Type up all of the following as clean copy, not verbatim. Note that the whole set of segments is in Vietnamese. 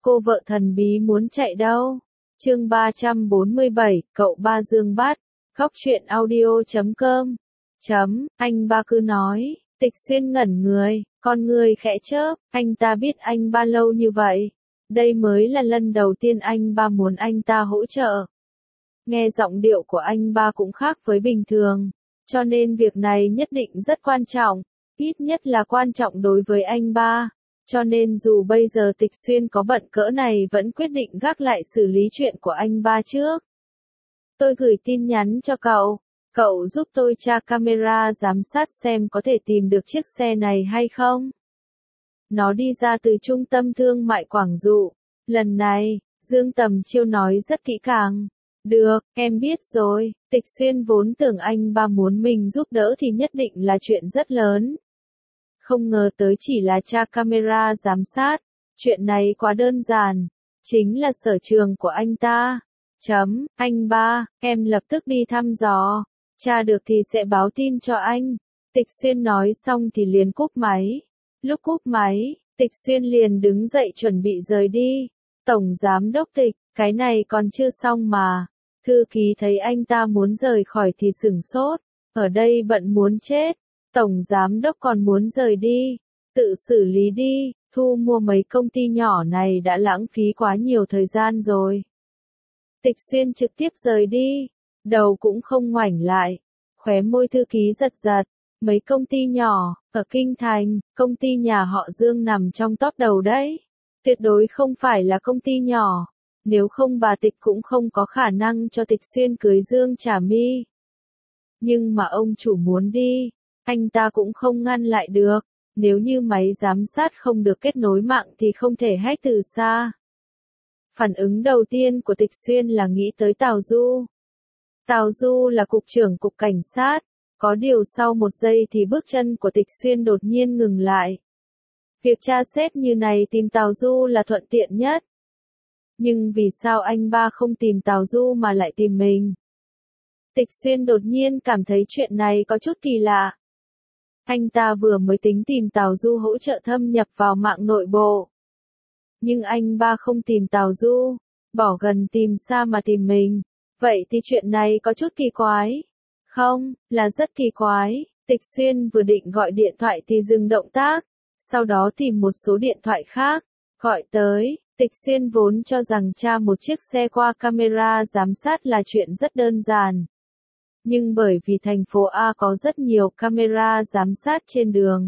Cô vợ thần bí muốn chạy đâu? Chương 347, cậu ba Dương Bát. Góc truyện audio.com. Anh ba cứ nói. Tịch Xuyên ngẩn người, con người khẽ chớp, anh ta biết anh ba lâu như vậy. Đây mới là lần đầu tiên anh ba muốn anh ta hỗ trợ. Nghe giọng điệu của anh ba cũng khác với bình thường, cho nên việc này nhất định rất quan trọng, ít nhất là quan trọng đối với anh ba. Cho nên dù bây giờ Tịch Xuyên có bận cỡ này vẫn quyết định gác lại xử lý chuyện của anh ba trước. Tôi gửi tin nhắn cho cậu giúp tôi tra camera giám sát xem có thể tìm được chiếc xe này hay không. Nó đi ra từ trung tâm thương mại Quảng Dụ. Lần này, Dương Tầm Chiêu nói rất kỹ càng. Được, em biết rồi. Tịch Xuyên vốn tưởng anh ba muốn mình giúp đỡ thì nhất định là chuyện rất lớn. Không ngờ tới chỉ là tra camera giám sát. Chuyện này quá đơn giản. Chính là sở trường của anh ta. Anh ba, em lập tức đi thăm dò. Tra được thì sẽ báo tin cho anh. Tịch Xuyên nói xong thì liền cúp máy. Lúc cúp máy, Tịch Xuyên liền đứng dậy chuẩn bị rời đi. Tổng giám đốc Tịch, cái này còn chưa xong mà. Thư ký thấy anh ta muốn rời khỏi thì sửng sốt. Ở đây bận muốn chết. Tổng giám đốc còn muốn rời đi. Tự xử lý đi, thu mua mấy công ty nhỏ này đã lãng phí quá nhiều thời gian rồi. Tịch Xuyên trực tiếp rời đi. Đầu cũng không ngoảnh lại. Khóe môi thư ký giật giật. Mấy công ty nhỏ, ở Kinh Thành, công ty nhà họ Dương nằm trong top đầu đấy. Tuyệt đối không phải là công ty nhỏ. Nếu không bà Tịch cũng không có khả năng cho Tịch Xuyên cưới Dương Trà My. Nhưng mà ông chủ muốn đi, anh ta cũng không ngăn lại được. Nếu như máy giám sát không được kết nối mạng thì không thể hack từ xa. Phản ứng đầu tiên của Tịch Xuyên là nghĩ tới Tào Du. Tào Du là cục trưởng cục cảnh sát. Có điều sau một giây thì bước chân của Tịch Xuyên đột nhiên ngừng lại. Việc tra xét như này tìm Tào Du là thuận tiện nhất. Nhưng vì sao anh ba không tìm Tào Du mà lại tìm mình? Tịch Xuyên đột nhiên cảm thấy chuyện này có chút kỳ lạ. Anh ta vừa mới tính tìm Tào Du hỗ trợ thâm nhập vào mạng nội bộ. Nhưng anh ba không tìm Tào Du, bỏ gần tìm xa mà tìm mình. Vậy thì chuyện này có chút kỳ quái. Không, là rất kỳ quái. Tịch Xuyên vừa định gọi điện thoại thì dừng động tác, sau đó tìm một số điện thoại khác, gọi tới. Tịch Xuyên vốn cho rằng tra một chiếc xe qua camera giám sát là chuyện rất đơn giản. Nhưng bởi vì thành phố A có rất nhiều camera giám sát trên đường.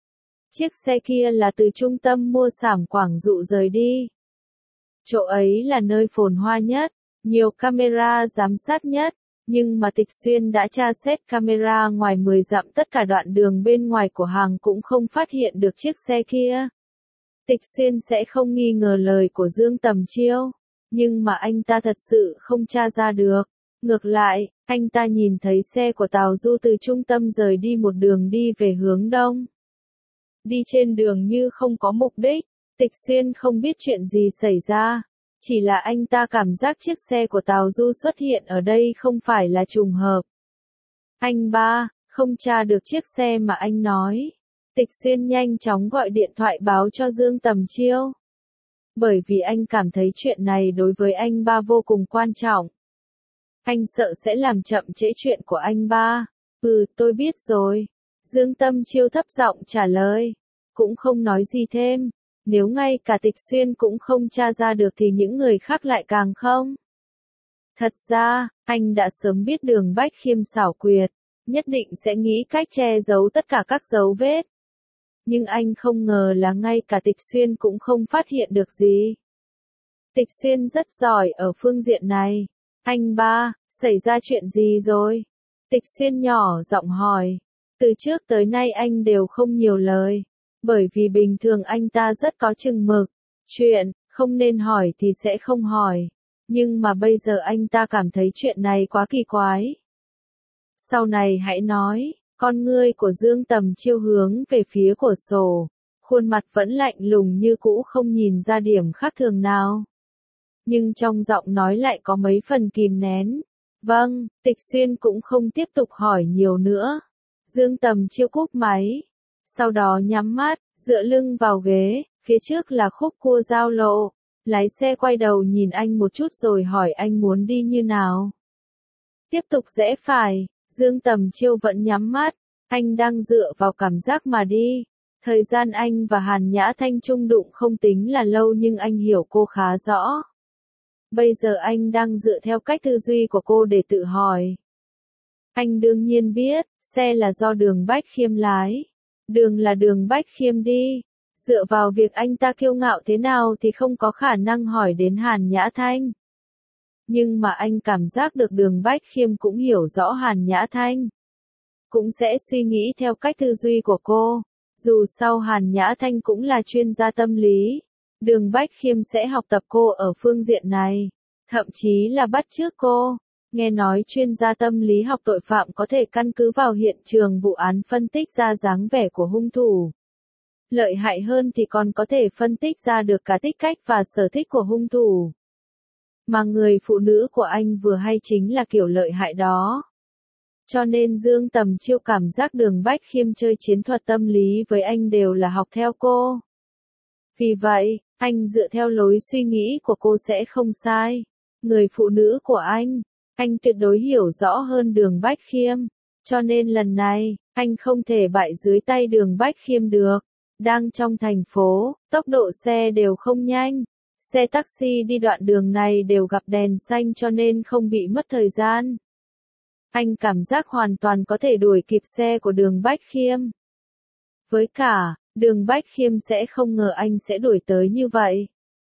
Chiếc xe kia là từ trung tâm mua sắm Quảng Dụ rời đi. Chỗ ấy là nơi phồn hoa nhất, nhiều camera giám sát nhất. Nhưng mà Tịch Xuyên đã tra xét camera ngoài 10 dặm tất cả đoạn đường bên ngoài của hàng cũng không phát hiện được chiếc xe kia. Tịch Xuyên sẽ không nghi ngờ lời của Dương Tầm Chiêu. Nhưng mà anh ta thật sự không tra ra được. Ngược lại, anh ta nhìn thấy xe của Tào Du từ trung tâm rời đi một đường đi về hướng đông. Đi trên đường như không có mục đích. Tịch Xuyên không biết chuyện gì xảy ra. Chỉ là anh ta cảm giác chiếc xe của Tào Du xuất hiện ở đây không phải là trùng hợp. Anh ba, không tra được chiếc xe mà anh nói. Tịch Xuyên nhanh chóng gọi điện thoại báo cho Dương Tầm Chiêu. Bởi vì anh cảm thấy chuyện này đối với anh ba vô cùng quan trọng. Anh sợ sẽ làm chậm trễ chuyện của anh ba. Tôi biết rồi. Dương Tầm Chiêu thấp giọng trả lời. Cũng không nói gì thêm. Nếu ngay cả Tịch Xuyên cũng không tra ra được thì những người khác lại càng không. Thật ra, anh đã sớm biết Đường Bách Khiêm xảo quyệt, nhất định sẽ nghĩ cách che giấu tất cả các dấu vết. Nhưng anh không ngờ là ngay cả Tịch Xuyên cũng không phát hiện được gì. Tịch Xuyên rất giỏi ở phương diện này. Anh ba, xảy ra chuyện gì rồi? Tịch Xuyên nhỏ giọng hỏi. Từ trước tới nay anh đều không nhiều lời. Bởi vì bình thường anh ta rất có chừng mực. Chuyện, không nên hỏi thì sẽ không hỏi. Nhưng mà bây giờ anh ta cảm thấy chuyện này quá kỳ quái. Sau này hãy nói. Con ngươi của Dương Tầm Chiêu hướng về phía cửa sổ. Khuôn mặt vẫn lạnh lùng như cũ không nhìn ra điểm khác thường nào. Nhưng trong giọng nói lại có mấy phần kìm nén. Vâng, Tịch Xuyên cũng không tiếp tục hỏi nhiều nữa. Dương Tầm Chiêu cúp máy. Sau đó nhắm mắt, dựa lưng vào ghế, phía trước là khúc cua giao lộ. Lái xe quay đầu nhìn anh một chút rồi hỏi anh muốn đi như nào. Tiếp tục rẽ phải, Dương Tầm Chiêu vẫn nhắm mắt, anh đang dựa vào cảm giác mà đi. Thời gian anh và Hàn Nhã Thanh chung đụng không tính là lâu nhưng anh hiểu cô khá rõ. Bây giờ anh đang dựa theo cách tư duy của cô để tự hỏi. Anh đương nhiên biết, xe là do Đường Bách Khiêm lái. Đường là Đường Bách Khiêm đi. Dựa vào việc anh ta kiêu ngạo thế nào thì không có khả năng hỏi đến Hàn Nhã Thanh. Nhưng mà anh cảm giác được Đường Bách Khiêm cũng hiểu rõ Hàn Nhã Thanh. Cũng sẽ suy nghĩ theo cách tư duy của cô. Dù sao Hàn Nhã Thanh cũng là chuyên gia tâm lý. Đường Bách Khiêm sẽ học tập cô ở phương diện này. Thậm chí là bắt chước cô. Nghe nói chuyên gia tâm lý học tội phạm có thể căn cứ vào hiện trường vụ án phân tích ra dáng vẻ của hung thủ. Lợi hại hơn thì còn có thể phân tích ra được cả tính cách và sở thích của hung thủ. Mà người phụ nữ của anh vừa hay chính là kiểu lợi hại đó. Cho nên Dương Tầm Chiêu cảm giác Đường Bách Khiêm chơi chiến thuật tâm lý với anh đều là học theo cô. Vì vậy, anh dựa theo lối suy nghĩ của cô sẽ không sai. Người phụ nữ của anh tuyệt đối hiểu rõ hơn Đường Bách Khiêm. Cho nên lần này, anh không thể bại dưới tay Đường Bách Khiêm được. Đang trong thành phố, tốc độ xe đều không nhanh. Xe taxi đi đoạn đường này đều gặp đèn xanh cho nên không bị mất thời gian. Anh cảm giác hoàn toàn có thể đuổi kịp xe của Đường Bách Khiêm. Với cả, Đường Bách Khiêm sẽ không ngờ anh sẽ đuổi tới như vậy.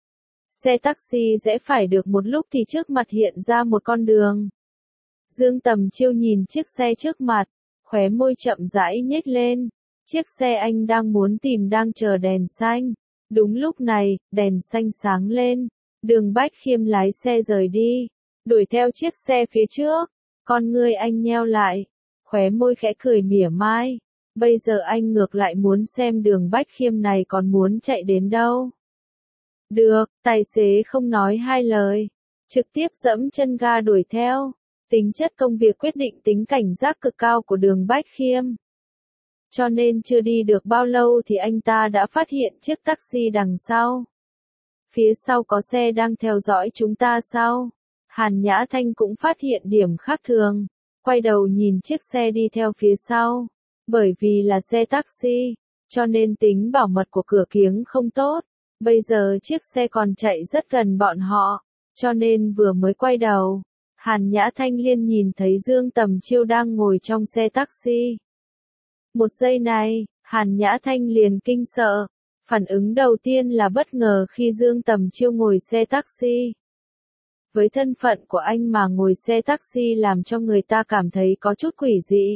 Xe taxi rẽ phải được một lúc thì trước mặt hiện ra một con đường. Dương Tầm Chiêu nhìn chiếc xe trước mặt, khóe môi chậm rãi nhếch lên. Chiếc xe anh đang muốn tìm đang chờ đèn xanh. Đúng lúc này, đèn xanh sáng lên. Đường Bách Khiêm lái xe rời đi, đuổi theo chiếc xe phía trước. Con ngươi anh nheo lại, khóe môi khẽ cười mỉa mai. Bây giờ anh ngược lại muốn xem Đường Bách Khiêm này còn muốn chạy đến đâu. Được, tài xế không nói hai lời, trực tiếp giẫm chân ga đuổi theo. Tính chất công việc quyết định tính cảnh giác cực cao của Đường Bách Khiêm. Cho nên chưa đi được bao lâu thì anh ta đã phát hiện chiếc taxi đằng sau. Phía sau có xe đang theo dõi chúng ta sao? Hàn Nhã Thanh cũng phát hiện điểm khác thường. Quay đầu nhìn chiếc xe đi theo phía sau. Bởi vì là xe taxi, cho nên tính bảo mật của cửa kiếng không tốt. Bây giờ chiếc xe còn chạy rất gần bọn họ. Cho nên vừa mới quay đầu, Hàn Nhã Thanh liền nhìn thấy Dương Tầm Chiêu đang ngồi trong xe taxi. Một giây này, Hàn Nhã Thanh liền kinh sợ. Phản ứng đầu tiên là bất ngờ khi Dương Tầm Chiêu ngồi xe taxi. Với thân phận của anh mà ngồi xe taxi làm cho người ta cảm thấy có chút quỷ dị.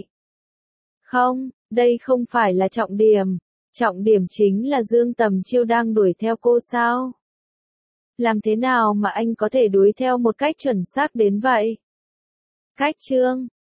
Không, đây không phải là trọng điểm. Trọng điểm chính là Dương Tầm Chiêu đang đuổi theo cô sao? Làm thế nào mà anh có thể đuổi theo một cách chuẩn xác đến vậy? Cách chương